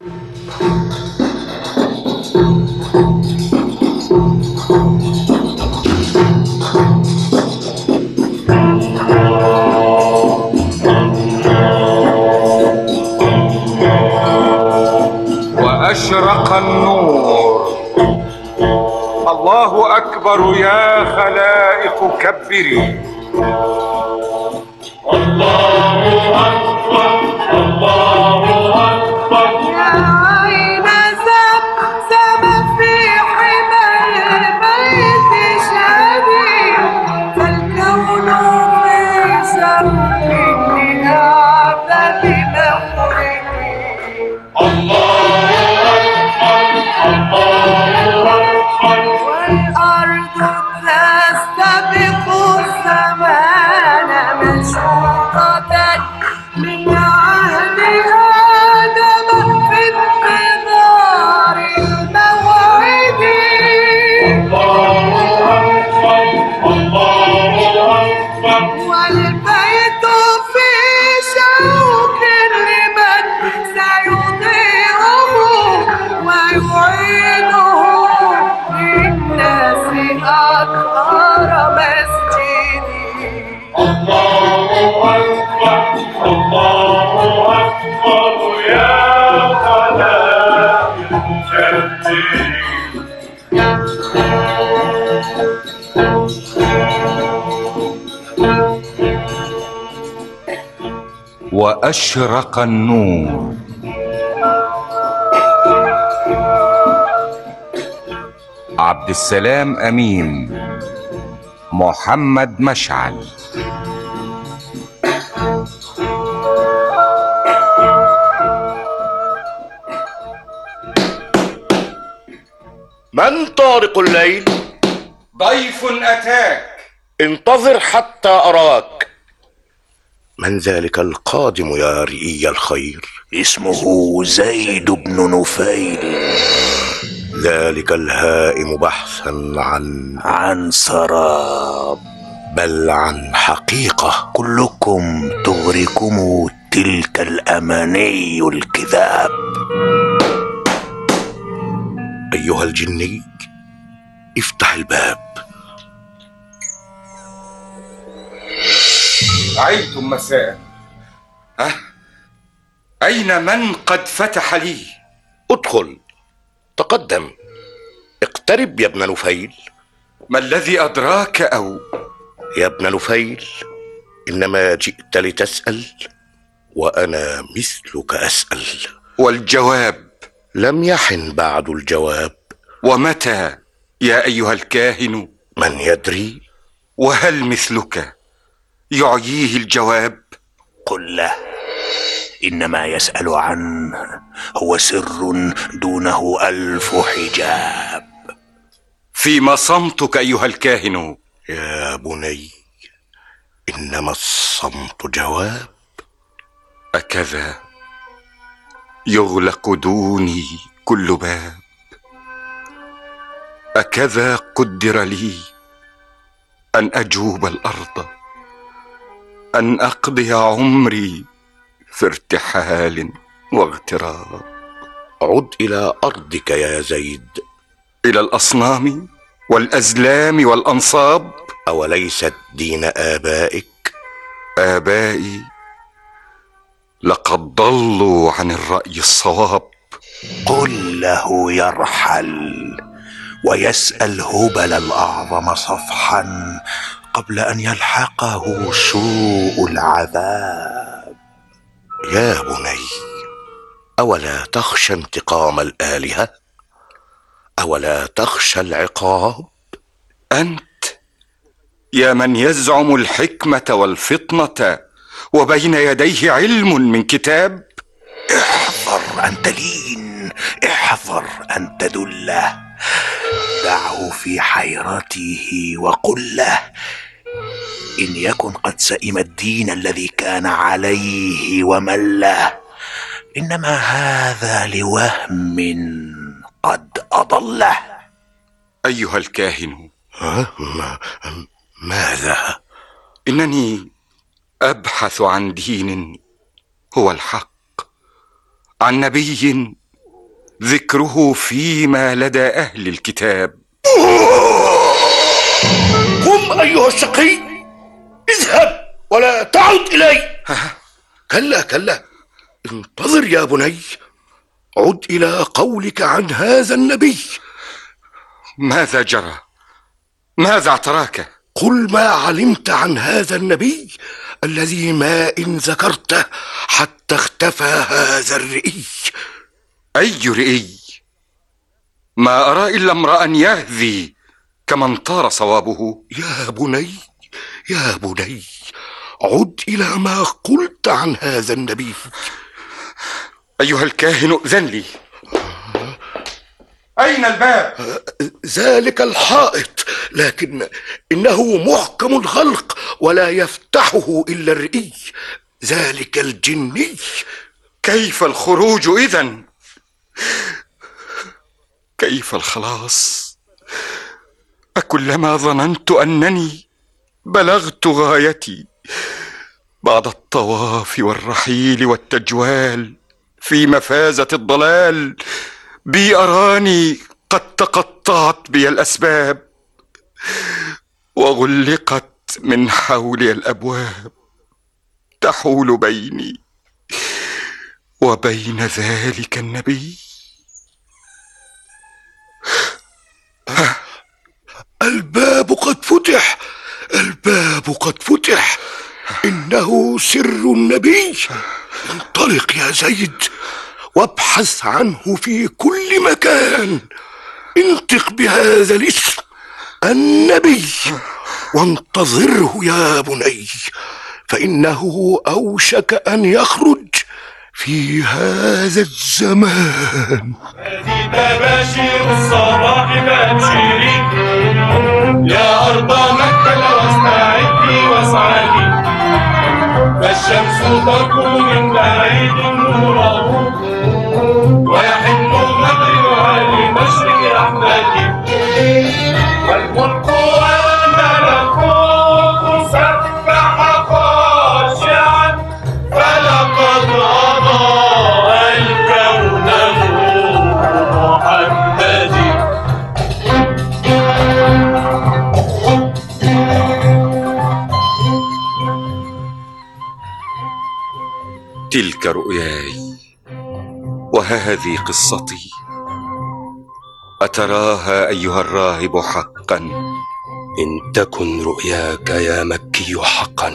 وأشرق النور. الله أكبر يا خلائق كبري. الله أكبر الله أكبر. يا عين زمزم في حمى البيت شبيه، فالكون في شرق لنعبد مخرج. الله أكبر والأرض تستبق الزمان مشهورة من عهد آدم في انتظار الموعد. والبيت في شوق لمن سيضيعه ويعيده للناس أكبر مسجد. الله أكبر يا خلائق كبري. وأشرق النور. عبد السلام أمين، محمد مشعل. من طارق الليل؟ ضيف أتاك. انتظر حتى أراك. من ذلك القادم يا رئي الخير؟ اسمه زيد بن نفيل. ذلك الهائم بحثا عن سراب، بل عن حقيقة. كلكم تغركم تلك الأماني الكذاب. أيها الجني، افتح الباب. عيتم مساء. أين من قد فتح لي؟ ادخل، تقدم، اقترب يا ابن نفيل. ما الذي أدراك أو؟ يا ابن نفيل، إنما جئت لتسأل وأنا مثلك أسأل. والجواب؟ لم يحن بعد الجواب. ومتى يا أيها الكاهن؟ من يدري؟ وهل مثلك يعييه الجواب؟ قل له إنما يسأل عنه هو سر دونه 1000 حجاب. فيما صمتك أيها الكاهن؟ يا بني، إنما الصمت جواب. أكذا يغلق دوني كل باب؟ أكذا قدر لي أن أجوب الأرض، أن أقضي عمري في ارتحال واغتراب؟ عد إلى أرضك يا زيد. إلى الأصنام والأزلام والأنصاب؟ أوليست دين آبائك؟ آبائي لقد ضلوا عن الرأي الصواب. قل له يرحل ويسأل هبل الأعظم صفحا قبل أن يلحقه سوء العذاب. يا بني، أولا تخشى انتقام الآلهة؟ أولا تخشى العقاب؟ أنت يا من يزعم الحكمة والفطنة وبين يديه علم من كتاب، احذر أن تلين، احذر أن تدله. دعه في حيرته وقل له إن يكن قد سئم الدين الذي كان عليه ومله، إنما هذا لوهم قد أضله. أيها الكاهن، ماذا؟ إنني أبحث عن دين هو الحق، عن نبي ذكره فيما لدى أهل الكتاب. قم أيها الشقي، اذهب ولا تعد إلي. كلا كلا، انتظر يا بني، عد إلى قولك عن هذا النبي. ماذا جرى؟ ماذا اعتراك؟ قل ما علمت عن هذا النبي الذي ما إن ذكرته حتى اختفى هذا الرئي. أي رئي؟ ما أرى إلا امرأ يهذي كمن طار صوابه. يا بني يا بني، عد إلى ما قلت عن هذا النبي. أيها الكاهن أذن لي. أين الباب؟ ذلك الحائط، لكن إنه محكم الغلق ولا يفتحه إلا الرئي، ذلك الجني. كيف الخروج إذن؟ كيف الخلاص؟ أكلما ظننت أنني بلغت غايتي بعد الطواف والرحيل والتجوال في مفازة الضلال، بي أراني قد تقطعت بي الأسباب وغلقت من حولي الأبواب، تحول بيني وبين ذلك النبي. الباب قد فتح، الباب قد فتح، إنه سر النبي. انطلق يا زيد وابحث عنه في كل مكان. انطق بهذا الاسم النبي وانتظره يا بني، فإنه أوشك أن يخرج في هذا الزمان. هذه تباشير الصباح بابشري، يا أرض مكة لو استعدي واسعدي، فالشمس تطلع من بعيد نوره، ويحن مغربها لمشرق أحمدي، والملك والملكوت سبح خاشعا، فلقد أضاء الكون نور محمد. تلك رؤياي وهذه قصتي، أتراها أيها الراهب حقا؟ إن تكن رؤياك يا مكي حقا،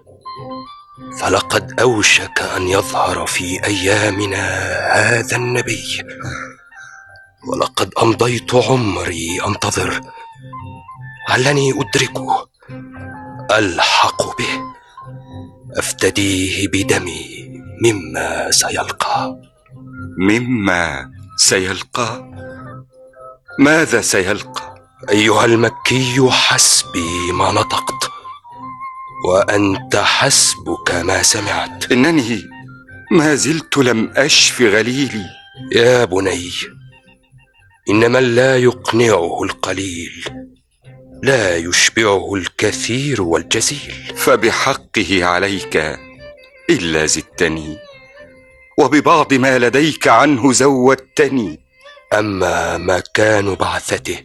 فلقد أوشك أن يظهر في أيامنا هذا النبي، ولقد أمضيت عمري أنتظر علني أدركه، ألحق به، أفتديه بدمي مما سيلقى. مما سيلقى؟ ماذا سيلقى؟ أيها المكي، حسبي ما نطقت، وأنت حسبك ما سمعت. إنني ما زلت لم أشف غليلي. يا بني، إن من لا يقنعه القليل لا يشبعه الكثير والجزيل. فبحقه عليك إلا زدتني، وببعض ما لديك عنه زودتني. أما مكان بعثته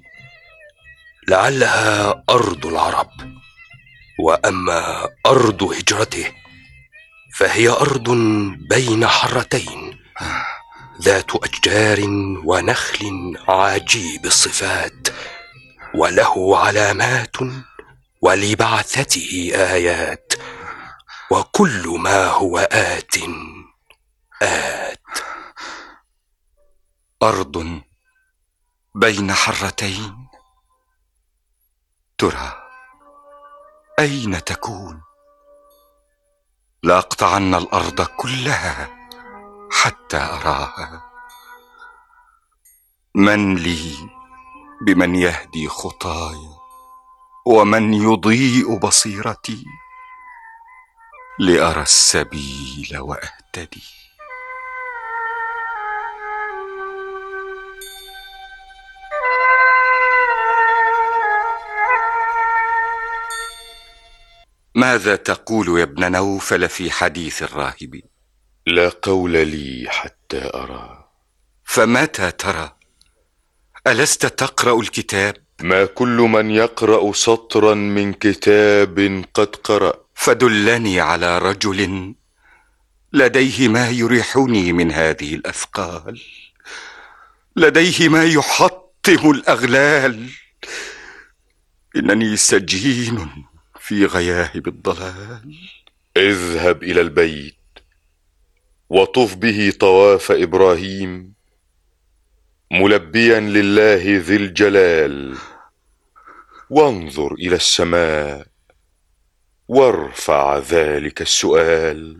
لعلها أرض العرب، وأما أرض هجرته فهي أرض بين حرتين، ذات أشجار ونخل عجيب الصفات، وله علامات ولبعثته آيات، وكل ما هو آت آت. أرض بين حرتين، ترى أين تكون؟ لأقطعن الأرض كلها حتى أراها. من لي بمن يهدي خطاي ومن يضيء بصيرتي لأرى السبيل وأهتدي. ماذا تقول يا ابن نوفل في حديث الراهب؟ لا قول لي حتى أرى. فمتى ترى؟ ألست تقرأ الكتاب؟ ما كل من يقرأ سطرا من كتاب قد قرأ. فدلني على رجل لديه ما يريحني من هذه الأثقال، لديه ما يحطم الأغلال. إنني سجين في غياهب الضلال. اذهب إلى البيت وطف به طواف إبراهيم ملبيا لله ذي الجلال، وانظر إلى السماء وارفع ذلك السؤال،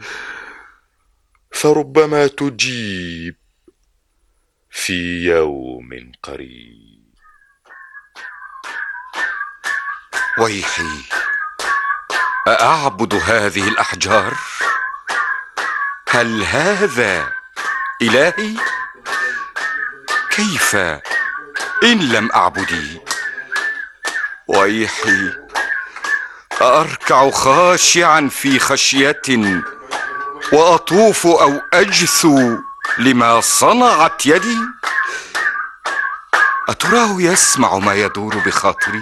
فربما تجيب في يوم قريب. ويحي، أأعبد هذه الأحجار؟ هل هذا إلهي؟ كيف إن لم أعبدي؟ ويحي، أركع خاشعا في خشية وأطوف أو أجثو لما صنعت يدي؟ أتراه يسمع ما يدور بخاطري؟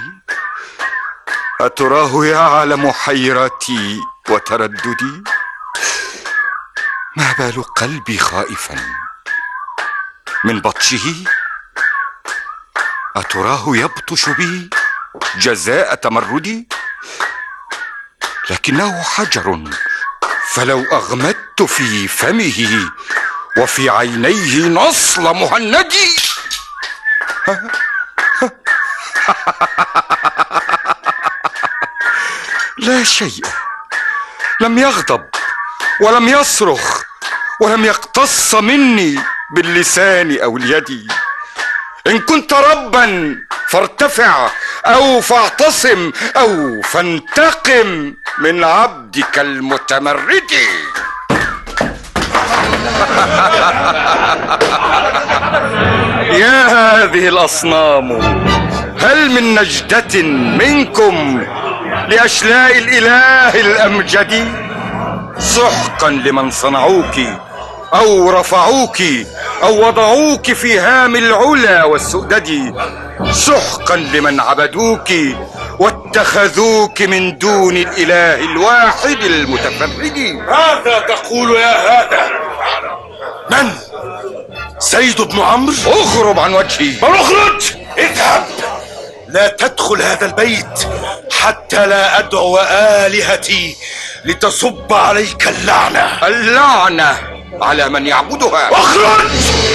أتراه يعلم حيرتي وترددي؟ ما بال قلبي خائفا من بطشه؟ أتراه يبطش بي جزاء تمردي؟ لكنه حجر، فلو أغمدت في فمه وفي عينيه نصل مهندي. لا شيء، لم يغضب ولم يصرخ ولم يقتص مني باللسان أو اليد. إن كنت ربا فارتفع أو فاعتصم أو فانتقم من عبدك المتمرد. يا هذه الأصنام، هل من نجدة منكم لأشلاء الإله الأمجد؟ سحقا لمن صنعوك أو رفعوك أو وضعوك في هام العلا والسؤدد. سحقا لمن عبدوك واتخذوك من دون الإله الواحد المتفرد. ماذا تقول يا هذا؟ من؟ زيد بن عمرو؟ اغرب عن وجهي. بل اخرج! اذهب! لا تدخل هذا البيت حتى لا أدعو آلهتي لتصب عليك اللعنة. اللعنة على من يعبدها. اخرج!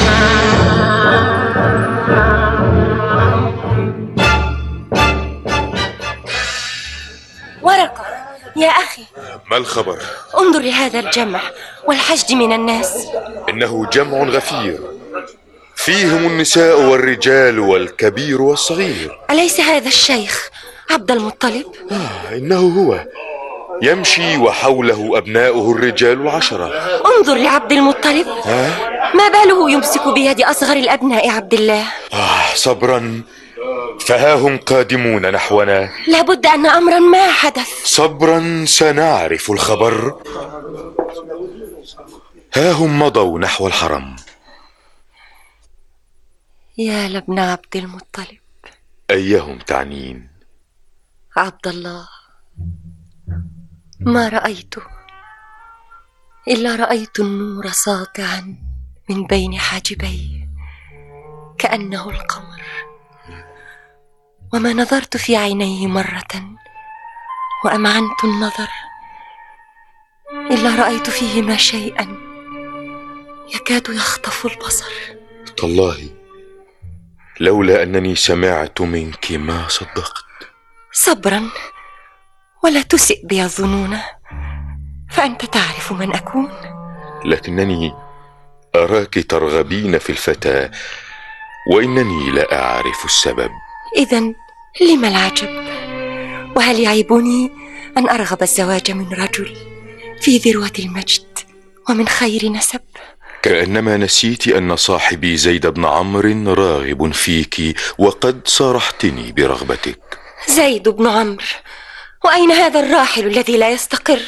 ورقة يا أخي، ما الخبر؟ انظر لهذا الجمع والحشد من الناس. إنه جمع غفير، فيهم النساء والرجال والكبير والصغير. أليس هذا الشيخ عبد المطلب؟ إنه هو، يمشي وحوله أبناؤه الرجال 10. انظر لعبد المطلب، ما باله يمسك بيد أصغر الأبناء عبد الله؟ صبرا، فها هم قادمون نحونا. لابد أن أمرا ما حدث. صبرا، سنعرف الخبر. ها هم مضوا نحو الحرم. يا لابن عبد المطلب. أيهم تعنين؟ عبد الله. ما رأيته إلا رأيت النور ساطعا من بين حاجبيه كأنه القمر، وما نظرت في عينيه مرة وأمعنت النظر إلا رأيت فيهما شيئا يكاد يخطف البصر. تالله لولا أنني سمعت منك ما صدقت. صبرا، ولا تسئ بي الظنون، فأنت تعرف من أكون. لكنني أراك ترغبين في الفتى وإنني لا أعرف السبب. إذن لما العجب؟ وهل يعيبني أن أرغب الزواج من رجل في ذروة المجد ومن خير نسب؟ كأنما نسيت أن صاحبي زيد بن عمرو راغب فيك وقد صارحتني برغبتك. زيد بن عمرو؟ وأين هذا الراحل الذي لا يستقر؟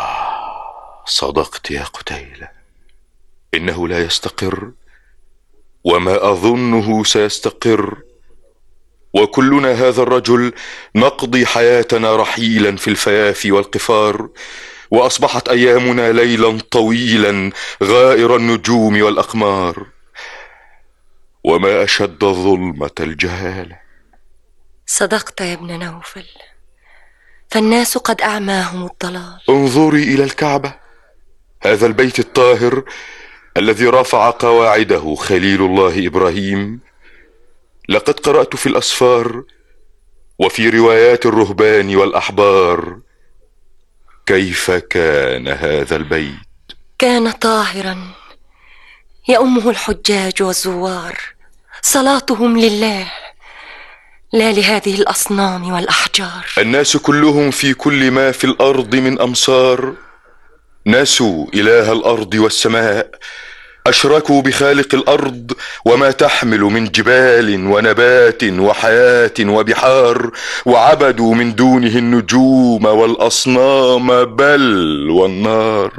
صدقت يا قتيلة، إنه لا يستقر وما أظنه سيستقر، وكلنا هذا الرجل نقضي حياتنا رحيلا في الفيافي والقفار، وأصبحت أيامنا ليلا طويلا غائر النجوم والأقمار. وما أشد ظلمة الجهالة. صدقت يا ابن نوفل، فالناس قد أعماهم الضلال. انظري إلى الكعبة، هذا البيت الطاهر الذي رفع قواعده خليل الله إبراهيم. لقد قرأت في الأسفار وفي روايات الرهبان والأحبار كيف كان هذا البيت. كان طاهرا يؤمه الحجاج والزوار، صلاتهم لله لا لهذه الأصنام والأحجار. الناس كلهم في كل ما في الأرض من أمصار نسوا إله الأرض والسماء، أشركوا بخالق الأرض وما تحمل من جبال ونبات وحياة وبحار، وعبدوا من دونه النجوم والأصنام بل والنار.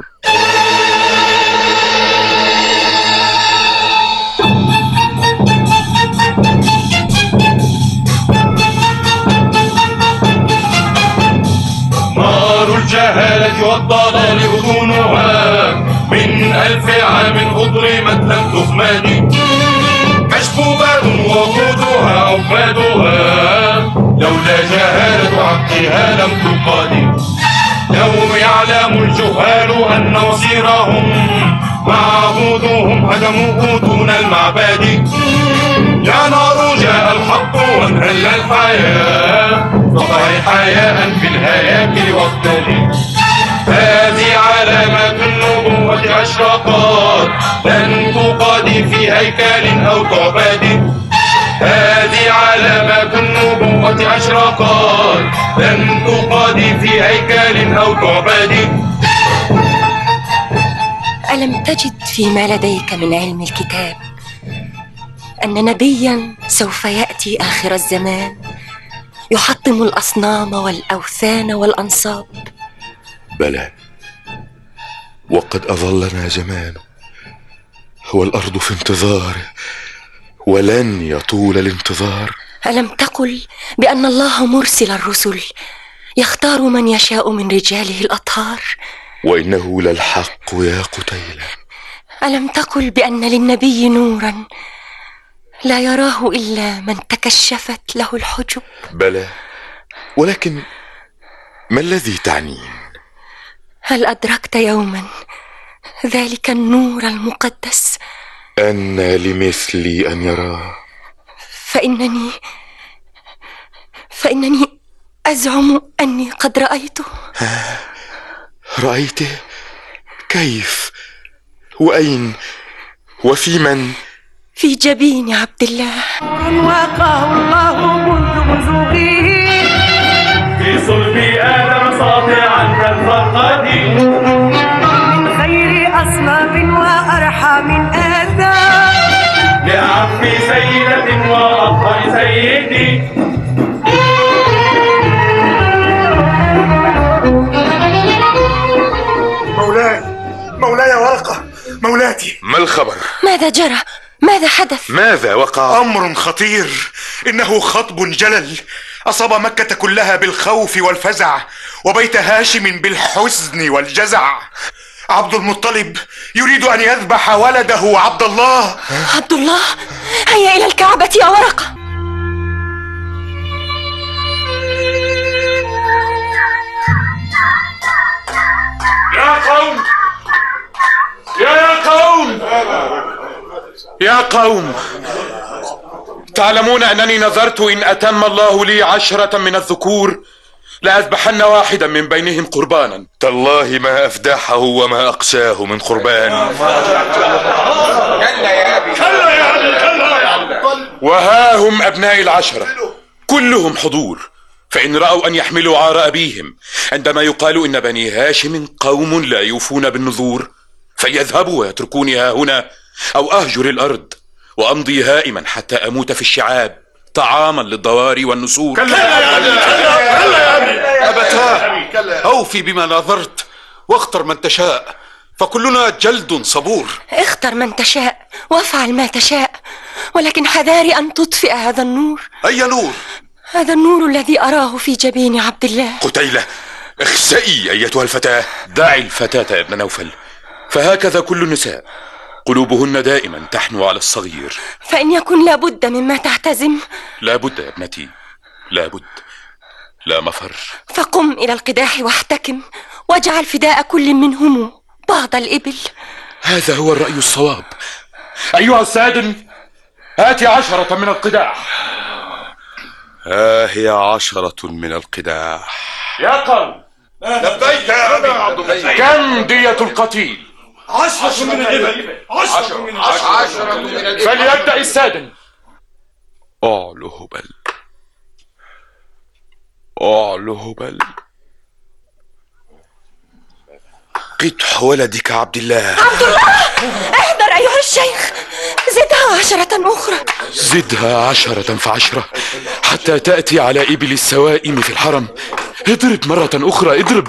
نار الجهالة والضلال أذونها من 1000 عام أضرمت لم تخمد، مشبوبات وقودها عبادها، لولا جهالة عقلها لم تقاد. يوم يعلم الجهال أن مصيرهم معبودهم هدموه دون المعبد. يا نار جاء الحق وانهل الحياة، فطعي حياء في الهياكل واقتدي. هذه علامات النبوة أشرقات، لن تقاد في هيكل أو تعبد. هذه علامات النبوة أشرقات، لن تقاد في هيكل أو تعبد. ألم تجد فيما لديك من علم الكتاب أن نبيا سوف يأتي آخر الزمان يحطم الأصنام والأوثان والأنصاب؟ بلى، وقد أظلنا زمان والأرض في انتظاره، ولن يطول الانتظار. ألم تقل بأن الله مرسل الرسل يختار من يشاء من رجاله الأطهار؟ وإنه للحق يا قتيلة. ألم تقل بأن للنبي نورا لا يراه إلا من تكشفت له الحجب؟ بلى، ولكن ما الذي تعنين؟ هل أدركت يوما ذلك النور المقدس؟ أن لمثلي أن يراه. فإنني أزعم أني قد رأيته. رأيته؟ كيف؟ وأين؟ وفي من؟ في جبين عبد الله. وقاه الله منذ بزوغه في صلب آدم ساطعا كالفرقد، من خير أصنام وأرحى من آدم، لعف سيدة وأطهر سيدي. مولاي ورقة، مولاتي. ما الخبر؟ ماذا جرى؟ ماذا حدث؟ ماذا وقع؟ أمر خطير، إنه خطب جلل أصاب مكة كلها بالخوف والفزع، وبيت هاشم بالحزن والجزع. عبد المطلب يريد أن يذبح ولده عبد الله. عبد الله، هيا إلى الكعبة يا ورقة. يا قوم، تعلمون أنني نذرت إن أتم الله لي 10 من الذكور لأذبحن واحدا من بينهم قربانا. تالله ما أفدحه وما أقساه من قربان. وها هم أبناء 10 كلهم حضور، فإن رأوا أن يحملوا عار أبيهم عندما يقال إن بني هاشم قوم لا يوفون بالنذور فليذهبوا ويتركوني ها هنا، أو أهجر الأرض وأمضي هائما حتى أموت في الشعاب طعاما للضواري والنسور. كلا يا أبي. أبتاه، أوفي بما نذرت واختر من تشاء، فكلنا جلد صبور. اختر من تشاء وافعل ما تشاء، ولكن حذاري أن تطفئ هذا النور. أي نور؟ هذا النور الذي أراه في جبين عبد الله. قتيلة، اخسئي أيتها الفتاة. دعي الفتاة يا ابن نوفل، فهكذا كل النساء، قلوبهن دائما تحنو على الصغير. فإن يكن لابد مما تعتزم. لابد يا ابنتي، لابد، لا مفر. فقم إلى القداح واحتكم، واجعل فداء كل منهم بعض الإبل. هذا هو الرأي الصواب. أيها السادن، هات 10 من القداح. ها هي 10 من القداح. يا قوم، لبيك يا أبي عبد الله. كم دية القتيل؟ 10 من الإبل. 10 من الإبل. فليبدأ السادن. أعلو هبل، أعلو هبل. قدح ولدك عبد الله. عبد الله، احذر أيها الشيخ، زدها 10 أخرى. زدها 10 ف10 حتى تأتي على إبل السوائم في الحرم. اضرب مرة أخرى، اضرب.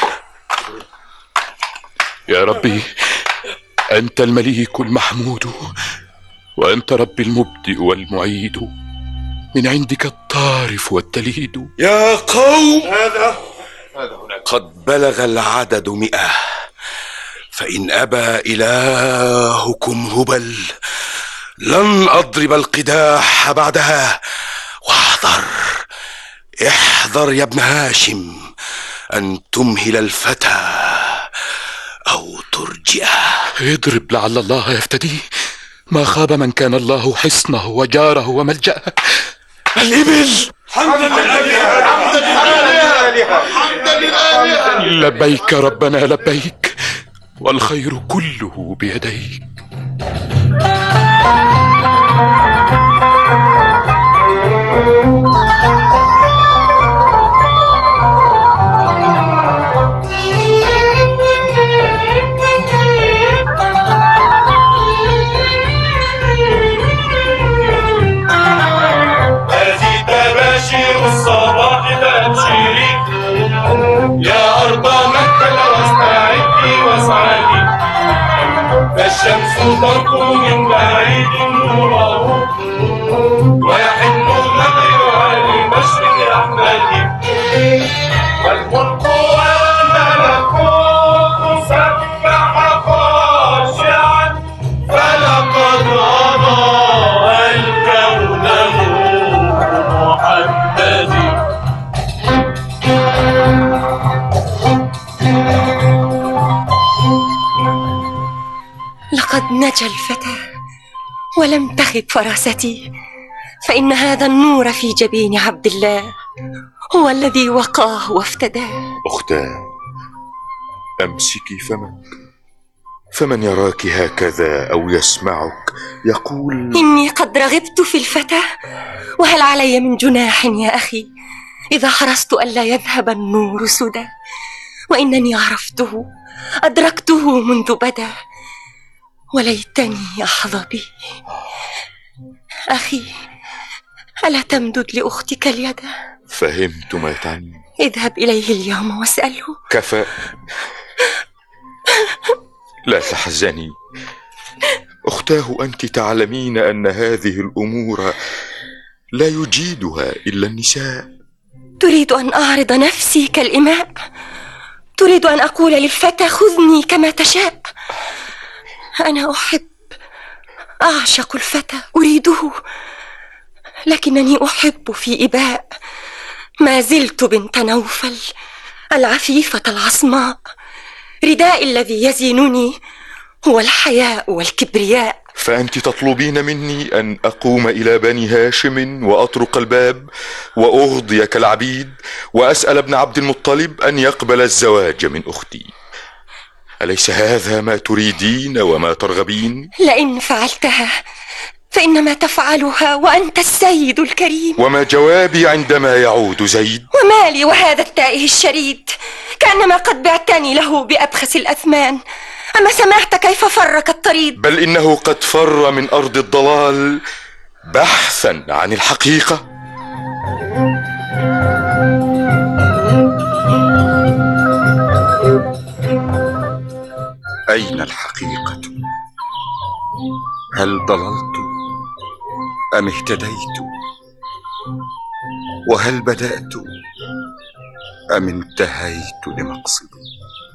يا ربي، أنت المليك المحمود، وأنت ربي المبدئ والمعيد، من عندك الطارف والتليد. يا قوم، هذا قد بلغ العدد 100، فإن أبى إلهكم هبل لن أضرب القداح بعدها. واحذر، احذر يا ابن هاشم أن تمهل الفتى أو ترجئه. اضرب لعل الله يفتديه. ما خاب من كان الله حصنه وجاره وملجأه. الإبل. حمدا لله، حمدا لله، حمدا لله. لبيك ربنا لبيك، والخير كله بيديك. يا أرض مكة واستعدي واسعدي، فالشمس ترقب من بعيد نوره، ويحل مغربها لمشرق أحمد، والملك والملكوت سبح خاشعا، فلقد أضاء الكون محمد. لقد نجا الفتى ولم تخب فراستي، فإن هذا النور في جبين عبد الله هو الذي وقاه وافتداه. أختاه، أمسكي فمك، فمن يراك هكذا أو يسمعك يقول إني قد رغبت في الفتى، وهل علي من جناح يا أخي إذا حرصت ألا يذهب النور سدى، وإنني عرفته أدركته منذ بدا، وليتني أحظى به. أخي، ألا تمدد لأختك اليد؟ فهمت ما تعني. اذهب إليه اليوم واسأله. كفى، لا تحزني أختاه، أنت تعلمين أن هذه الأمور لا يجيدها إلا النساء. تريد أن أعرض نفسي كالإماء؟ تريد أن أقول للفتى خذني كما تشاء؟ أنا أحب، أعشق الفتى، أريده، لكنني أحب في إباء. ما زلت بنت نوفل العفيفة العصماء، ردائي الذي يزينني هو الحياء والكبرياء. فأنت تطلبين مني أن أقوم إلى بني هاشم وأطرق الباب وأغضي كالعبيد وأسأل ابن عبد المطلب أن يقبل الزواج من أختي. أليس هذا ما تريدين وما ترغبين؟ لئن فعلتها فإنما تفعلها وأنت السيد الكريم. وما جوابي عندما يعود زيد؟ ومالي وهذا التائه الشريد، كأنما قد بعتني له بأبخس الأثمان. أما سمعت كيف فرك الطريد؟ بل إنه قد فر من أرض الضلال بحثا عن الحقيقة. أين الحقيقة؟ هل ضللت أم اهتديت؟ وهل بدأت أم انتهيت لمقصدي؟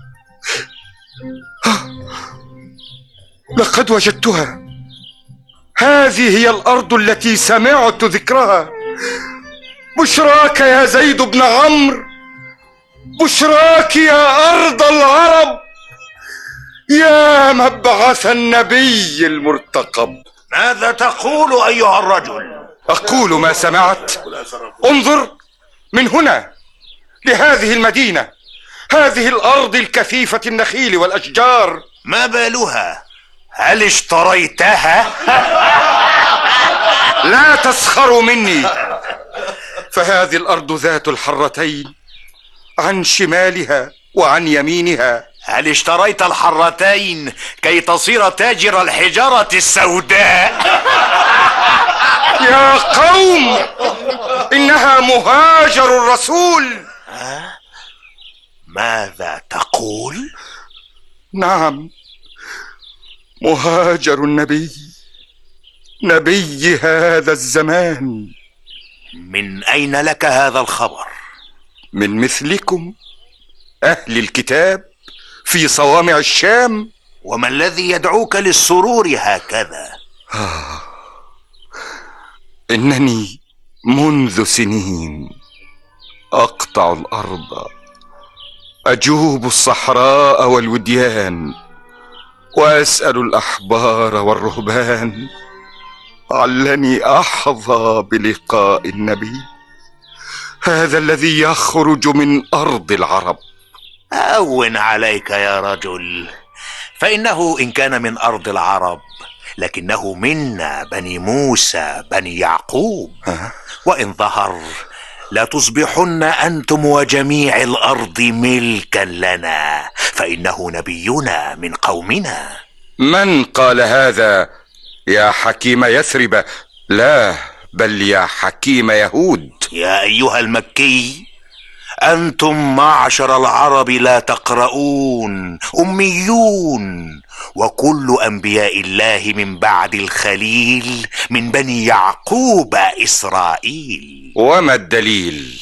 لقد وجدتها. هذه هي الأرض التي سمعت ذكرها. بشراك يا زيد بن عمرو، بشراك يا أرض العرب، يا مبعث النبي المرتقب. ماذا تقول أيها الرجل؟ أقول ما سمعت. انظر من هنا لهذه المدينة، هذه الأرض الكثيفة النخيل والأشجار. ما بالها؟ هل اشتريتها؟ لا تسخروا مني، فهذه الأرض ذات الحرتين عن شمالها وعن يمينها. هل اشتريت الحرتين كي تصير تاجر الحجارة السوداء؟ يا قوم، إنها مهاجر الرسول. ماذا تقول؟ نعم، مهاجر النبي، نبي هذا الزمان. من أين لك هذا الخبر؟ من مثلكم أهل الكتاب في صوامع الشام. وما الذي يدعوك للسرور هكذا؟ إنني منذ سنين أقطع الأرض، أجوب الصحراء والوديان، وأسأل الأحبار والرهبان علني أحظى بلقاء النبي، هذا الذي يخرج من أرض العرب. هون عليك يا رجل، فإنه إن كان من أرض العرب لكنه منا بني موسى بني يعقوب. وإن ظهر لا تصبحن أنتم وجميع الأرض ملكا لنا، فإنه نبينا من قومنا. من قال هذا يا حكيم يثرب؟ لا، بل يا حكيم يهود. يا أيها المكي، أنتم معشر العرب لا تقرؤون، أميون، وكل أنبياء الله من بعد الخليل من بني يعقوب إسرائيل. وما الدليل؟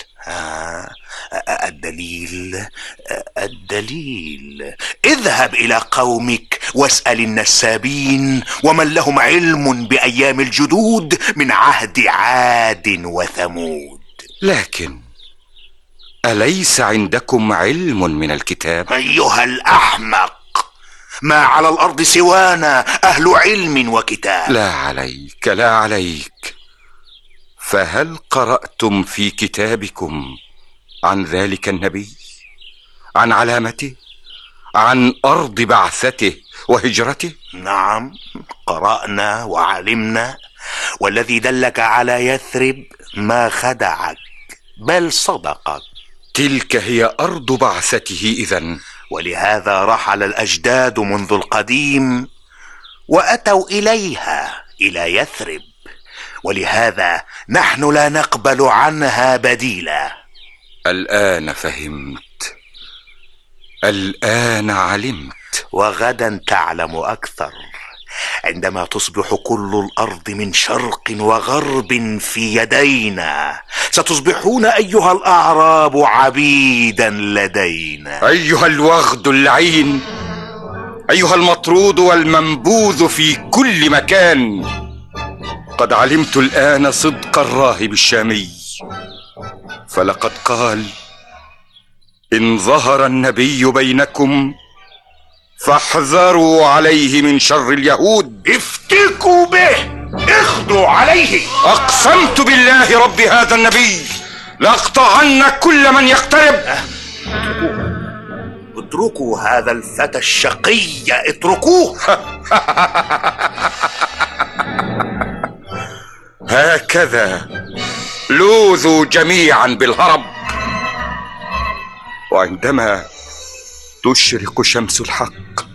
الدليل اذهب إلى قومك واسأل النسابين ومن لهم علم بأيام الجدود من عهد عاد وثمود. لكن أليس عندكم علم من الكتاب؟ أيها الأحمق، ما على الأرض سوانا أهل علم وكتاب. لا عليك، لا عليك. فهل قرأتم في كتابكم عن ذلك النبي، عن علامته، عن أرض بعثته وهجرته؟ نعم، قرأنا وعلمنا، والذي دلك على يثرب ما خدعك بل صدقك. تلك هي أرض بعثته إذن. ولهذا رحل الأجداد منذ القديم وأتوا إليها، إلى يثرب، ولهذا نحن لا نقبل عنها بديلا. الآن فهمت، الآن علمت. وغدا تعلم أكثر، عندما تصبح كل الأرض من شرق وغرب في يدينا، ستصبحون أيها الأعراب عبيدا لدينا. أيها الوغد اللعين، أيها المطرود والمنبوذ في كل مكان، قد علمت الآن صدق الراهب الشامي، فلقد قال: إن ظهر النبي بينكم فاحذروا عليه من شر اليهود. افتكوا به، اخذوا عليه. أقسمت بالله رب هذا النبي لأقطعن كل من يقترب. اتركوا هذا الفتى الشقي، اتركوه. هكذا لوذوا جميعا بالهرب، وعندما تشرق شمس الحق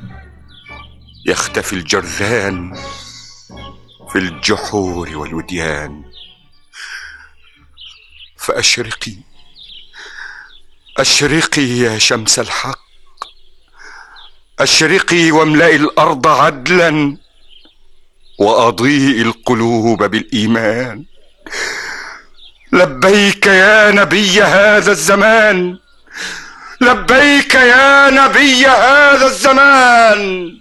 يختفي الجرذان في الجحور والوديان. فأشرقي، أشرقي يا شمس الحق، أشرقي واملئي الأرض عدلا، وأضيء القلوب بالإيمان. لبيك يا نبي هذا الزمان، لبيك يا نبي هذا الزمان.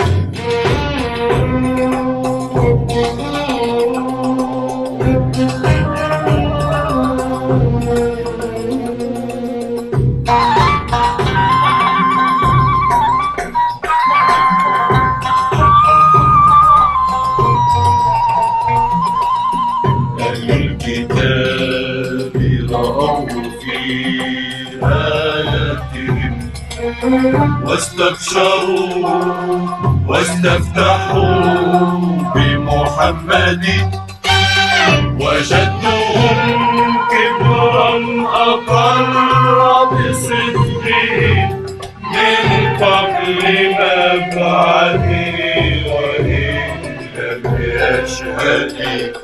واستبشروا واستفتحوا بمحمد، وجدوهم كبرا أقر بصدقه من قبل مبعثه وإن لم يشهد.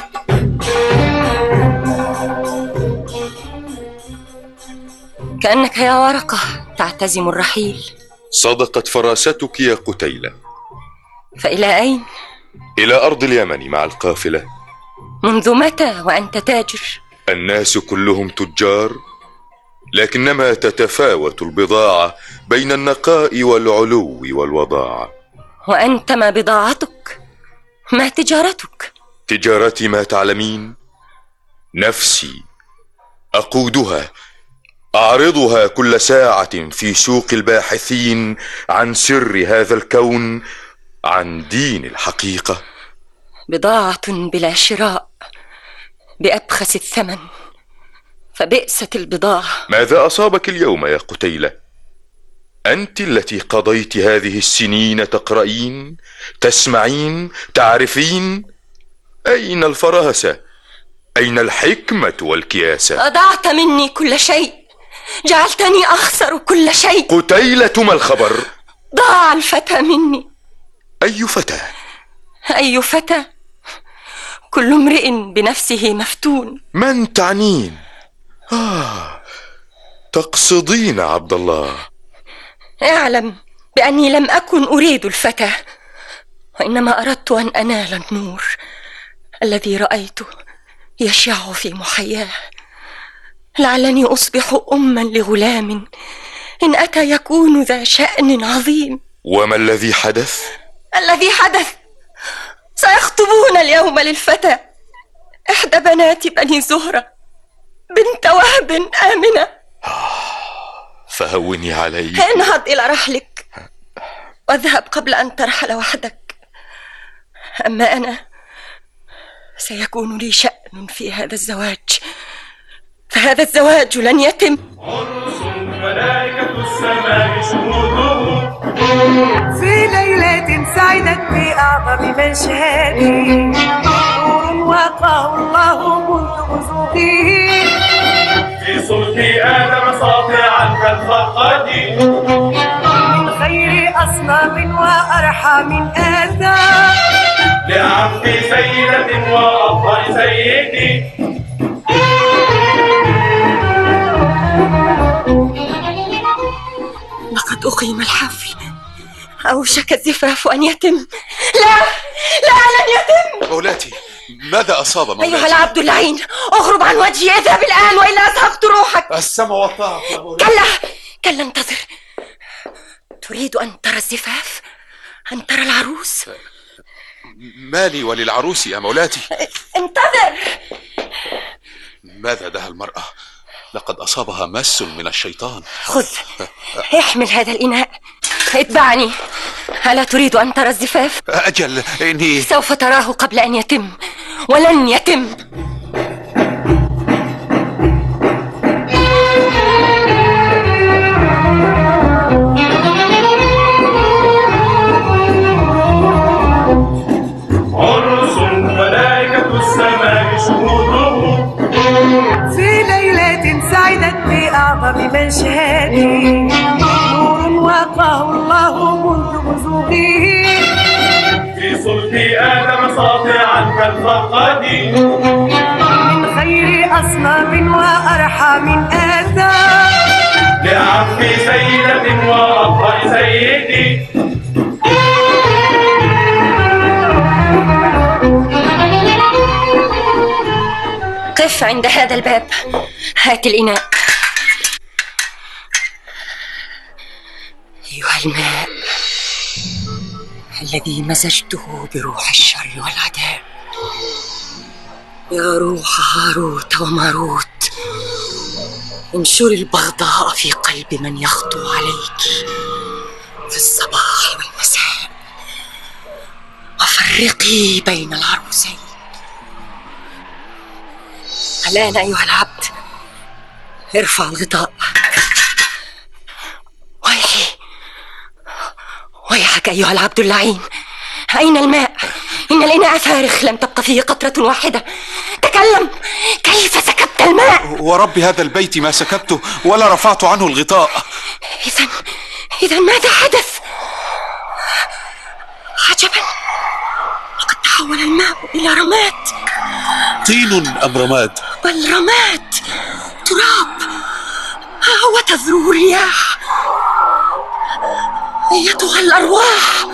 كأنك يا ورقة تعتزم الرحيل. صدقت فراستك يا قتيلة. فإلى أين؟ إلى أرض اليمن مع القافلة. منذ متى وأنت تاجر؟ الناس كلهم تجار، لكنما تتفاوت البضاعة بين النقاء والعلو والوضاعة. وأنت ما بضاعتك؟ ما تجارتك؟ تجارتي ما تعلمين، نفسي أقودها، أعرضها كل ساعة في سوق الباحثين عن سر هذا الكون، عن دين الحقيقة. بضاعة بلا شراء بأبخس الثمن، فبئست البضاعة. ماذا أصابك اليوم يا قتيلة؟ أنت التي قضيت هذه السنين تقرأين، تسمعين، تعرفين. أين الفراسة؟ أين الحكمة والكياسة؟ أضعت مني كل شيء، جعلتني أخسر كل شيء. قتيلة، ما الخبر؟ ضاع الفتى مني. أي فتى؟ أي فتى؟ كل امرئ بنفسه مفتون. من تعنين؟ تقصدين عبد الله. اعلم بأني لم أكن أريد الفتى، وإنما أردت أن أنال النور الذي رأيته يشع في محياه، لعلني أصبح أما لغلام إن أتى يكون ذا شأن عظيم. وما الذي حدث؟ الذي حدث سيخطبون اليوم للفتى إحدى بنات بني زهرة بنت وهب آمنة. فهوني علي. انهض إلى رحلك واذهب قبل أن ترحل وحدك. أما أنا سيكون لي شأن في هذا الزواج، فهذا الزواج لن يتم. عرس ملائكة السماء شهوده في ليلة سعدت بأعظم مشهد، نور وقاه الله منذ بزوغه، في صلح آدم ساطعا كالفقد، من خير أصنام وأرحم آثار، لعفو سيدة وأطهر سيدي. لقد أقيم الحفل، أوشك الزفاف أن يتم. لا لن يتم. مولاتي، ماذا أصاب مولاتي؟ أيها العبد اللعين، اغرب عن وجهي، اذهب الآن وإلا أزهقت روحك. السمع والطاعة يا مولاتي. كلا انتظر. تريد أن ترى الزفاف؟ أن ترى العروس؟ مالي وللعروس يا مولاتي. انتظر. ماذا دها المرأة؟ لقد أصابها مس من الشيطان. خذ، احمل هذا الإناء، اتبعني. ألا تريد أن ترى الزفاف؟ أجل، إني سوف تراه قبل أن يتم، ولن يتم. عرس ملائكة السماء شهوده في ليلة سعدت بأعظم مشهد، نور وقاه الله منذ بزوغه، في صلح آدم ساطعا كالفقد، من خير أصنام وأرحم آثار، لعفو سيدة وأطهر سيدي. قف عند هذا الباب. هات الإناء. أيها الماء الذي مزجته بروح الشر والعداء، يا روح هاروت وماروت، انشر البغضاء في قلب من يخطو عليك في الصباح والمساء، وفرقي بين العروسين. الآن أيها العبد ارفع الغطاء. ويحك أيها العبد اللعين، أين الماء؟ إن الإناء فارغ، لم تبق فيه قطرة واحدة. تكلم، كيف سكبت الماء؟ ورب هذا البيت ما سكبته ولا رفعت عنه الغطاء. إذن ماذا حدث؟ عجبا، لقد تحول الماء إلى رماد. طين أم رماد؟ بل رماد، تراب، وتذروه الرياح. أيتها الأرواح،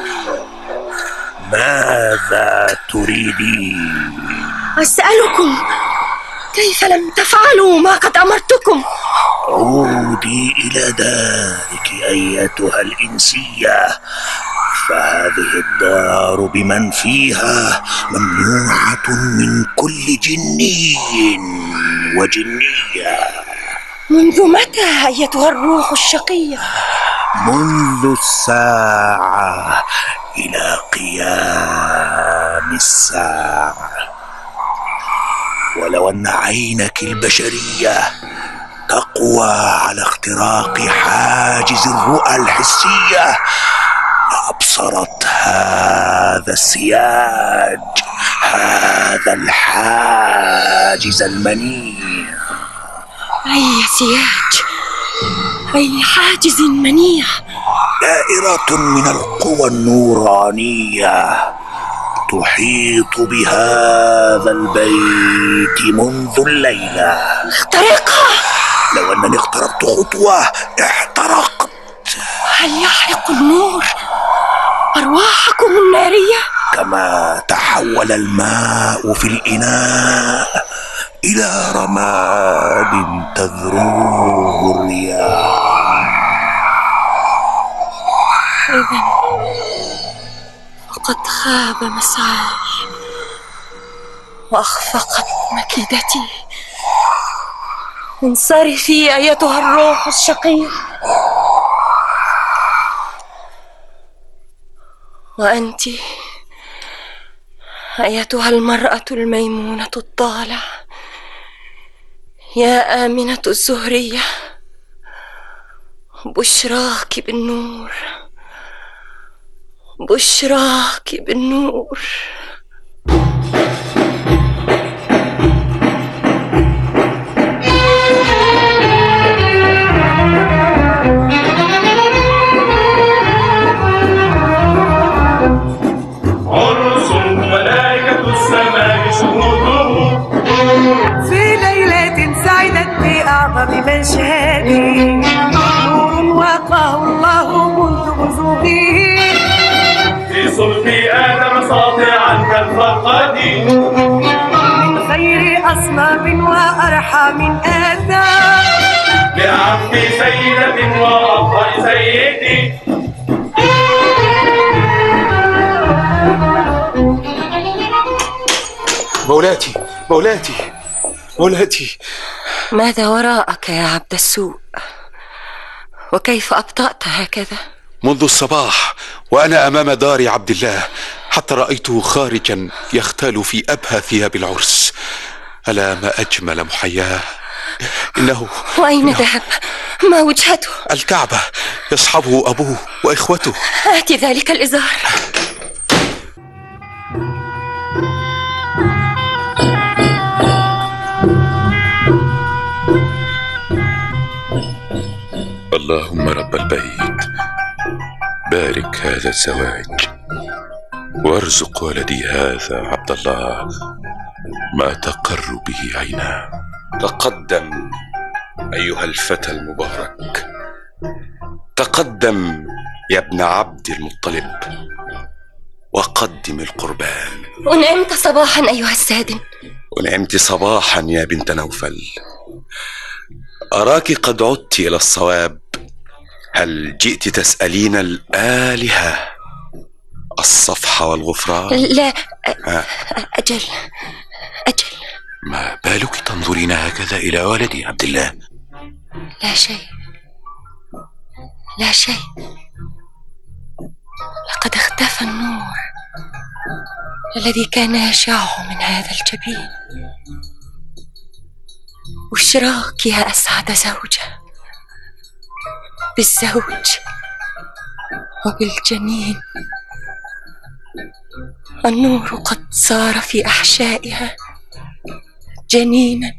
ماذا تريدين؟ أسألكم كيف لم تفعلوا ما قد أمرتكم؟ عودي إلى دارك أيتها الإنسية، فهذه الدار بمن فيها ممنوعة من كل جني وجنية. منذ متى أيتها الروح الشقية؟ منذ الساعة إلى قيام الساعة. ولو أن عينك البشرية تقوى على اختراق حاجز الرؤى الحسية لأبصرت هذا السياج، هذا الحاجز المنيع. أي سياج؟ أي حاجز منيع؟ دائرة من القوى النورانية تحيط بهذا البيت منذ الليلة. اخترقها. لو أنني اقتربت خطوة احترقت. هل يحرق النور أرواحكم النارية؟ كما تحول الماء في الإناء إلى رماد تذروه الرياح. إذن فقد خاب مسعاي وأخفقت مكيدتي. انصرفي أيتها الروح الشقية. وأنت أيتها المرأة الميمونة الضالة، يا آمنة الزهرية، بشراك بالنور، بشراك بالنور. عرس ملائكة السماء شهوده في ليلة سعدت بأعظم مشهد، نور وقاه الله منذ بزوغه في صلب آدم ساطعا كالفرقد، من خير أصنام وأرحام آتى، بعفو سيدة وأطهر سيدي. مولاتي مولاتي مولاتي. ماذا وراءك يا عبد السوء؟ وكيف أبطأت هكذا؟ منذ الصباح وأنا أمام دار عبد الله، حتى رأيته خارجا يختال في أبهى ثياب العرس. ألا ما أجمل محياه. وأين ذهب؟ ما وجهته؟ الكعبة، يصحبه أبوه وإخوته. آتي ذلك الإزار. اللهم رب البيت، بارك هذا الزواج، وارزق ولدي هذا عبد الله ما تقر به عيناه. تقدم أيها الفتى المبارك، تقدم يا ابن عبد المطلب، وقدم القربان. أنعمت صباحا أيها السادن. ونعمت صباحا يا بنت نوفل. أراك قد عدت إلى الصواب. هل جئت تسألين الآلهة الصفح والغفران؟ لا. أجل. ما بالك تنظرين هكذا إلى ولدي عبد الله؟ لا شيء. لقد اختفى النور الذي كان يشع من هذا الجبين. بشراك يا أسعد زوجة، بالزوج وبالجنين. النور قد صار في أحشائها جنينا.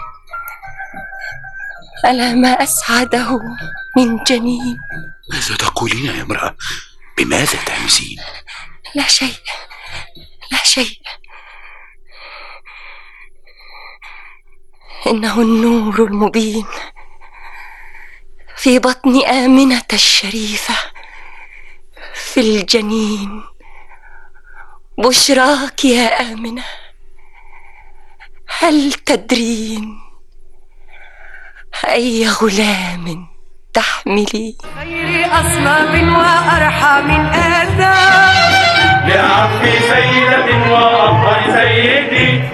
ألا ما أسعده من جنين. ماذا تقولين يا امرأة؟ بماذا تهمسين؟ لا شيء. إنه النور المبين في بطن آمنة الشريفة في الجنين. بشراك يا آمنة. هل تدرين أي غلام تحملي؟ خير أصلاب وأرحى من آدم، لعفو سيدة وأطهر سيدي.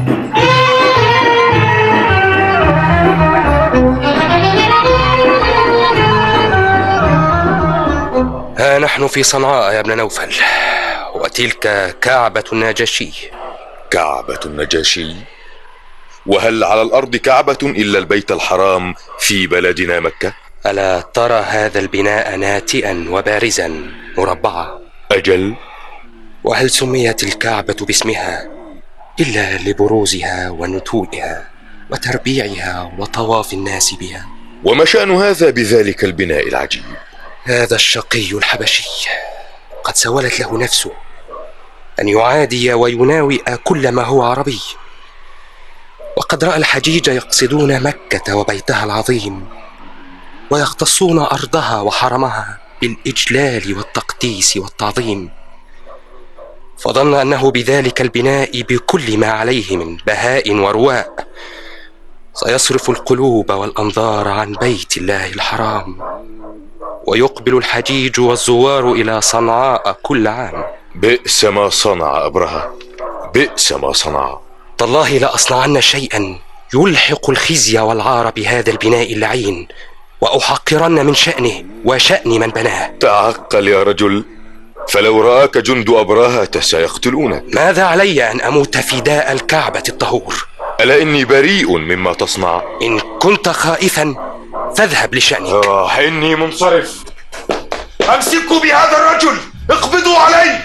ها نحن في صنعاء يا ابن نوفل، وتلك كعبة النجاشي. كعبة النجاشي؟ وهل على الأرض كعبة إلا البيت الحرام في بلدنا مكة؟ ألا ترى هذا البناء ناتئا وبارزا مربعا؟ أجل. وهل سميت الكعبة باسمها إلا لبروزها ونتوئها وتربيعها وطواف الناس بها؟ وما شأن هذا بذلك البناء العجيب؟ هذا الشقي الحبشي قد سولت له نفسه أن يعادي ويناوئ كل ما هو عربي، وقد رأى الحجيج يقصدون مكة وبيتها العظيم ويختصون أرضها وحرمها بالإجلال والتقديس والتعظيم، فظن أنه بذلك البناء بكل ما عليه من بهاء ورواء سيصرف القلوب والأنظار عن بيت الله الحرام، ويقبل الحجيج والزوار إلى صنعاء كل عام. بئس ما صنع أبرهة، بئس ما صنع. تالله لأصنعن شيئا يلحق الخزي والعار بهذا البناء اللعين، وأحقرن من شأنه وشأن من بناه. تعقل يا رجل، فلو رآك جند أبرهة سيقتلونك. ماذا علي أن أموت فداء الكعبة الطهور؟ ألا إني بريء مما تصنع. إن كنت خائفا فاذهب لشأنك. إني منصرف. أمسكوا بهذا الرجل، اقبضوا عليه.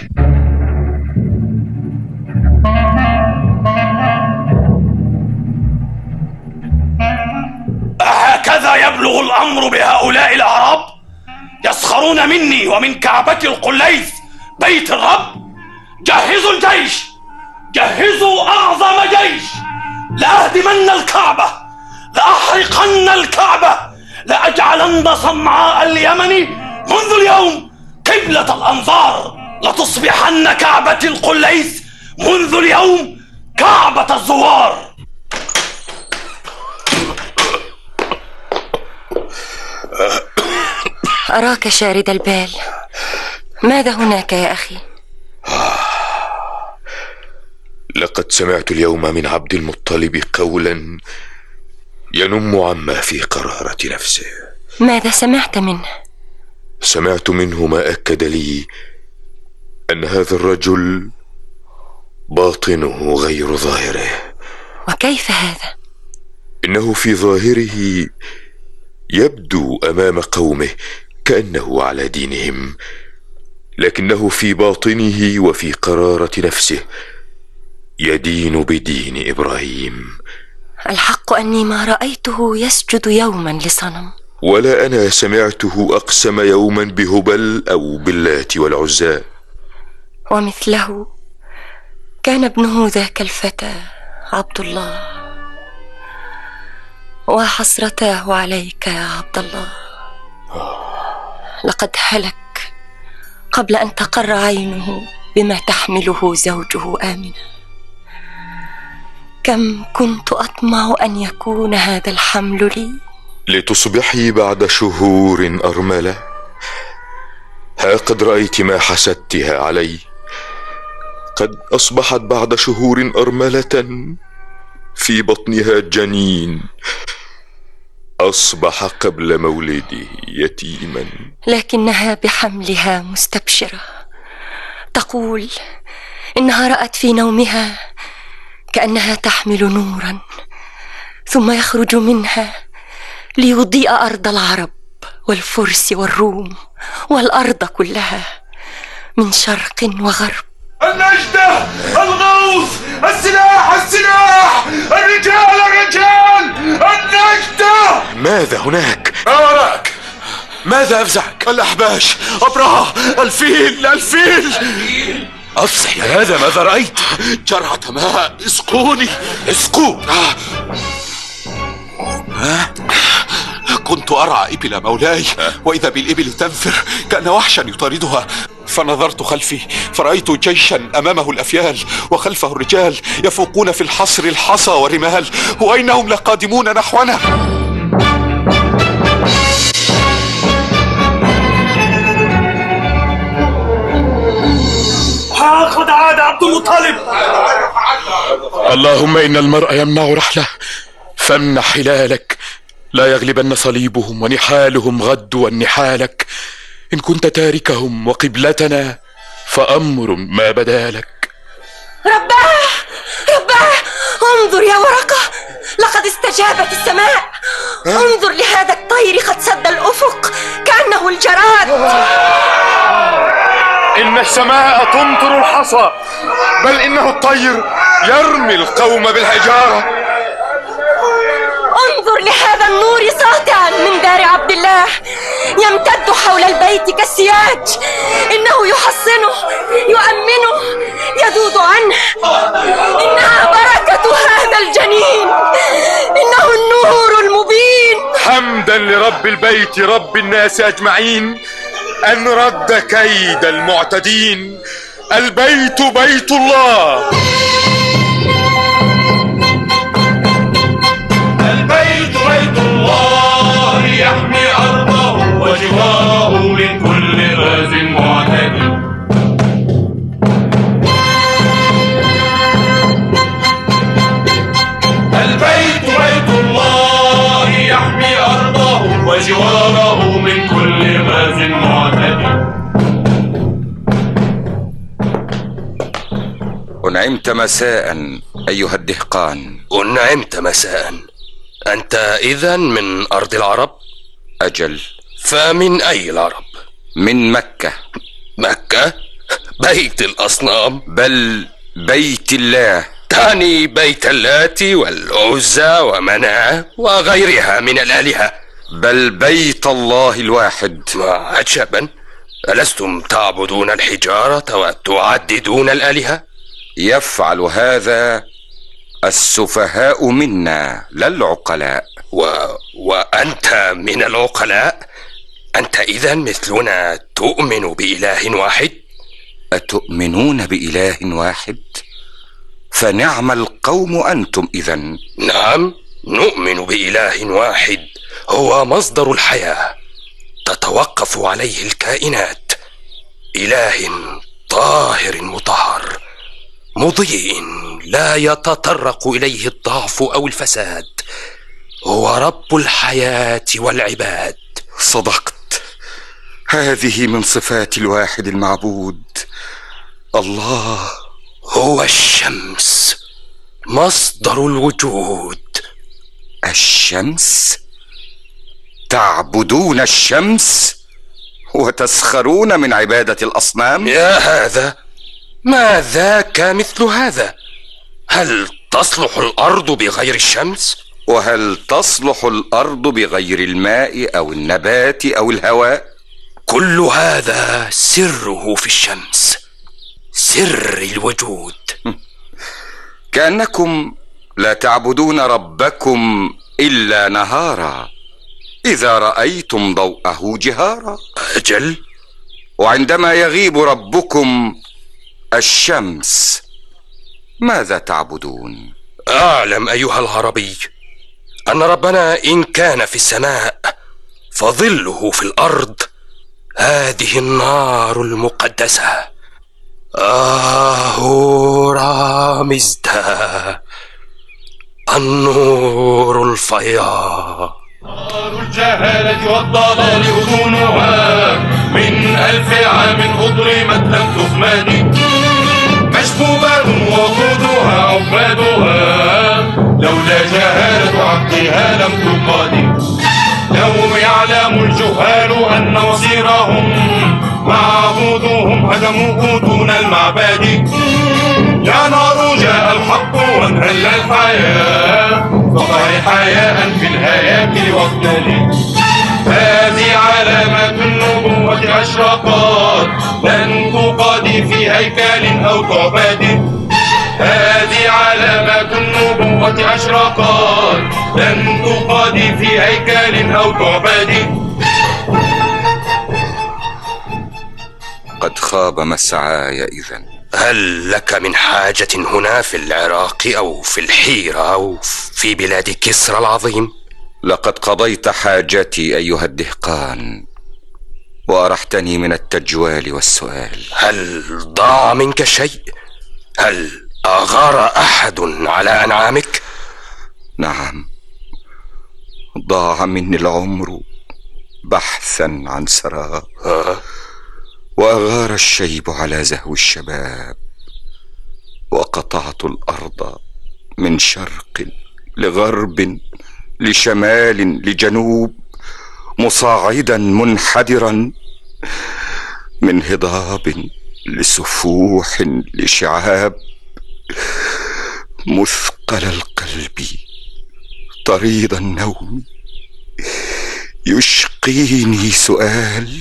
أهكذا يبلغ الأمر بهؤلاء الأعراب؟ يسخرون مني ومن كعبة القليث بيت الرب. جهزوا الجيش، جهزوا أعظم جيش. لأهدمن الكعبة، لأحرقن الكعبة، لأجعلن صنعاء اليمن منذ اليوم قبلة الأنظار، لتصبحن كعبة القليث منذ اليوم كعبة الزوار. أراك شارد البال. ماذا هناك يا أخي؟ لقد سمعت اليوم من عبد المطلب قولا ينم عما في قرارة نفسه. ماذا سمعت منه؟ سمعت منه ما أكد لي أن هذا الرجل باطنه غير ظاهره. وكيف هذا؟ إنه في ظاهره يبدو أمام قومه كأنه على دينهم، لكنه في باطنه وفي قرارة نفسه يدين بدين إبراهيم. الحق أني ما رأيته يسجد يوما لصنم، ولا أنا سمعته أقسم يوما بهبل أو باللات والعزى. ومثله كان ابنه ذاك الفتى عبد الله. وحسرتاه عليك يا عبد الله، لقد هلك قبل أن تقر عينه بما تحمله زوجه آمنة. كم كنت أطمع أن يكون هذا الحمل لي. لتصبحي بعد شهور أرملة، ها قد رأيت ما حسدتها علي. قد أصبحت بعد شهور أرملة، في بطنها جنين أصبح قبل مولده يتيما. لكنها بحملها مستبشرة، تقول إنها رأت في نومها كأنها تحمل نورا، ثم يخرج منها ليضيء أرض العرب والفرس والروم والأرض كلها من شرق وغرب. النجدة، الغوث، السلاح، السلاح، الرجال، الرجال، النجدة. ماذا هناك؟ ما وراك؟ ماذا أفزعك؟ الأحباش، أبرهة، الفيل. أفصح يا هذا، ماذا رأيت؟ جرعة ماء، اسقوني. اسقوا. كنت أرعى إبل مولاي، وإذا بالإبل تنفر كأن وحشا يطاردها، فنظرت خلفي فرأيت جيشا أمامه الأفيال وخلفه الرجال يفوقون في الحصر الحصى والرمال، وإنهم لقادمون نحونا. قد عاد عبد المطلب. اللهم إن المرء يمنع رحله فامنح هلالك، لا يغلبن صليبهم ونحالهم غد والنحالك. إن كنت تاركهم وقبلتنا فأمر ما بدالك. رباه انظر يا ورقة، لقد استجابت السماء. انظر لهذا الطير قد سد الأفق كأنه الجراد. إن السماء تمطر الحصى، بل إنه الطير يرمي القوم بالحجارة. انظر لهذا النور ساطعا من دار عبد الله، يمتد حول البيت كالسياج. إنه يحصنه، يؤمنه، يذود عنه. إنها بركة هذا الجنين، إنه النور المبين. حمدا لرب البيت رب الناس أجمعين، أن رد كيد المعتدين. البيت بيت الله، البيت بيت الله، يحمي أرضه وجواره من كل غاز معتدي. البيت بيت الله، يحمي أرضه وجواره من كل غاز معتدي. أنعمت مساء أيها الدهقان. أنعمت مساء. أنت إذن من أرض العرب؟ أجل. فمن أي العرب؟ من مكة. مكة؟ بيت الأصنام؟ بل بيت الله. تعني بيت اللات والعزى ومناة وغيرها من الآلهة. بل بيت الله الواحد. عجبا، ألستم تعبدون الحجارة وتعددون الآلهة؟ يفعل هذا السفهاء منا لا العقلاء. وأنت من العقلاء؟ أنت إذن مثلنا تؤمن بإله واحد؟ أتؤمنون بإله واحد؟ فنعم القوم أنتم إذن. نعم، نؤمن بإله واحد هو مصدر الحياة، تتوقف عليه الكائنات. إله طاهر مطهر مضيء لا يتطرق إليه الضعف أو الفساد، هو رب الحياة والعباد. صدقت، هذه من صفات الواحد المعبود. الله هو الشمس، مصدر الوجود. الشمس؟ تعبدون الشمس وتسخرون من عبادة الأصنام؟ يا هذا، ما ذاك مثل هذا؟ هل تصلح الأرض بغير الشمس؟ وهل تصلح الأرض بغير الماء أو النبات أو الهواء؟ كل هذا سره في الشمس، سر الوجود. كأنكم لا تعبدون ربكم إلا نهارا، إذا رأيتم ضوءه جهارا. أجل. وعندما يغيب ربكم الشمس ماذا تعبدون؟ اعلم أيها العربي أن ربنا إن كان في السماء فظله في الأرض. هذه النار المقدسة آهورا مزدا، النور الفياض. نار الجهالة والضلال أذونها من 1000 عام أضرمت لم تخمد، مشبوبة وقودها عبادها، لولا جهالة عقلها لم تقاد. لو يعلم الجهال أن مصيرهم معبودهم هدموه دون المعبد. يا نار جاء الحق وانهل الحياة، فضعي حياء في الهياكل واقتلي. هذه علامات النبوة أشرقت، لن تقاد في هيكل أو تعبد. هذه علامات النبوة أشرقت، لن تقاد في هيكل أو تعبد. قد خاب مسعاي إذن. هل لك من حاجة هنا في العراق أو في الحيرة أو في بلاد كسرى العظيم؟ لقد قضيت حاجتي أيها الدهقان، وأرحتني من التجوال والسؤال. هل ضاع منك شيء؟ هل أغار أحد على أنعامك؟ نعم، ضاع مني العمر بحثا عن سراب، وأغار الشيب على زهو الشباب، وقطعت الأرض من شرق لغرب لشمال لجنوب، مصاعدا منحدرا من هضاب لسفوح لشعاب، مثقل القلب طريد النوم يشقيني سؤال.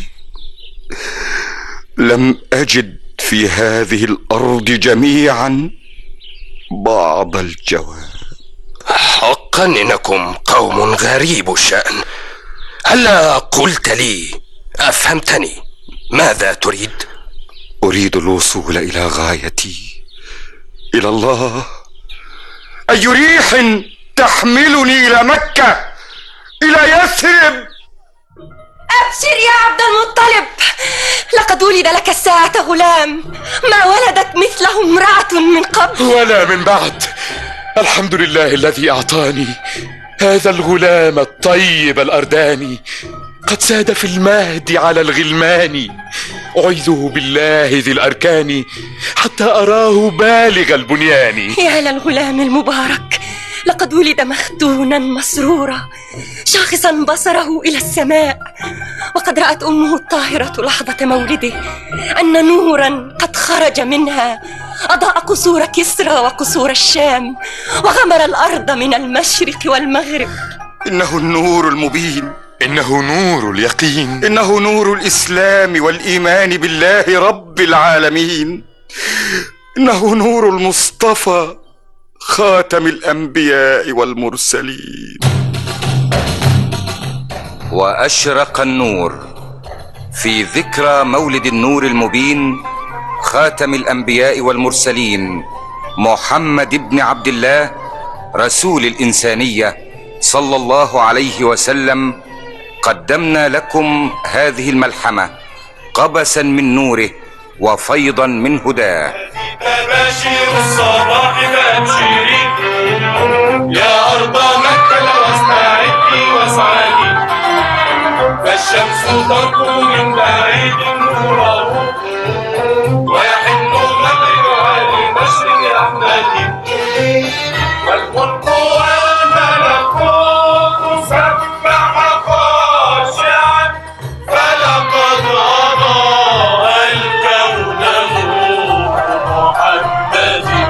لم أجد في هذه الأرض جميعا بعض الجواب. حقا إنكم قوم غريب الشأن. هلا قلت لي أفهمتني؟ ماذا تريد؟ أريد الوصول إلى غايتي، إلى الله. أي ريح تحملني إلى مكة، إلى يثرب. أبشر يا عبد المطلب، لقد ولد لك الساعة غلام ما ولدت مثله امرأة من قبل ولا من بعد. الحمد لله الذي أعطاني هذا الغلام الطيب الأرداني، قد ساد في المهد على الغلمان. أعيذه بالله ذي الأركان حتى أراه بالغ البنيان. يا للغلام المبارك، لقد ولد مختونا مسرورا شاخصا بصره إلى السماء، وقد رأت أمه الطاهرة لحظة مولده أن نورا قد خرج منها أضاء قصور كسرى وقصور الشام، وغمر الأرض من المشرق والمغرب. إنه النور المبين، إنه نور اليقين، إنه نور الإسلام والإيمان بالله رب العالمين، إنه نور المصطفى خاتم الأنبياء والمرسلين. وأشرق النور في ذكرى مولد النور المبين خاتم الأنبياء والمرسلين محمد بن عبد الله رسول الإنسانية صلى الله عليه وسلم. قدمنا لكم هذه الملحمة قبسا من نوره وفيضا من هداه. تباشير الصباح فابشري يا أرض مكة، لو استعدي واسعدي، فالشمس تطلع من بعيد نوره، ويحن مغربها لمشرق أحمدي، والملك والملكوت سبح خاشعا، فلقد أضاء الكون نور محمد.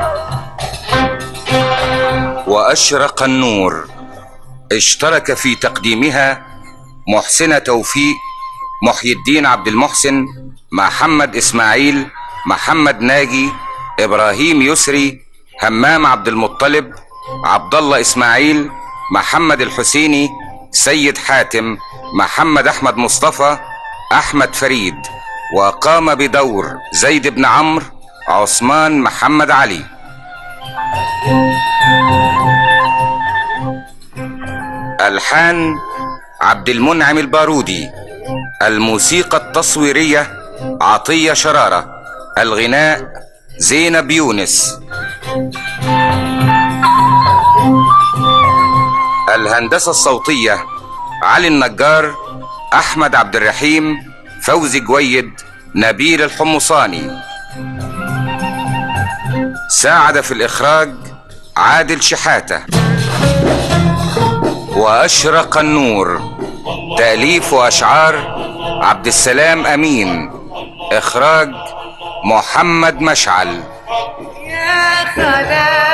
وأشرق النور اشترك في تقديمها محسنة توفيق، محي الدين عبد المحسن، محمد إسماعيل، محمد ناجي، إبراهيم يسري، همام عبد المطلب، عبد الله إسماعيل، محمد الحسيني، سيد حاتم، محمد أحمد مصطفى، أحمد فريد. وقام بدور زيد بن عمرو عثمان محمد علي. ألحان عبد المنعم البارودي، الموسيقى التصويرية عطية شرارة، الغناء زينب يونس، الهندسة الصوتية علي النجار، أحمد عبد الرحيم، فوزي جويد، نبيل الحمصاني. ساعد في الإخراج عادل شحاتة. وأشرق النور، تأليف وأشعار عبد السلام أمين، إخراج محمد مشعل. يا خلا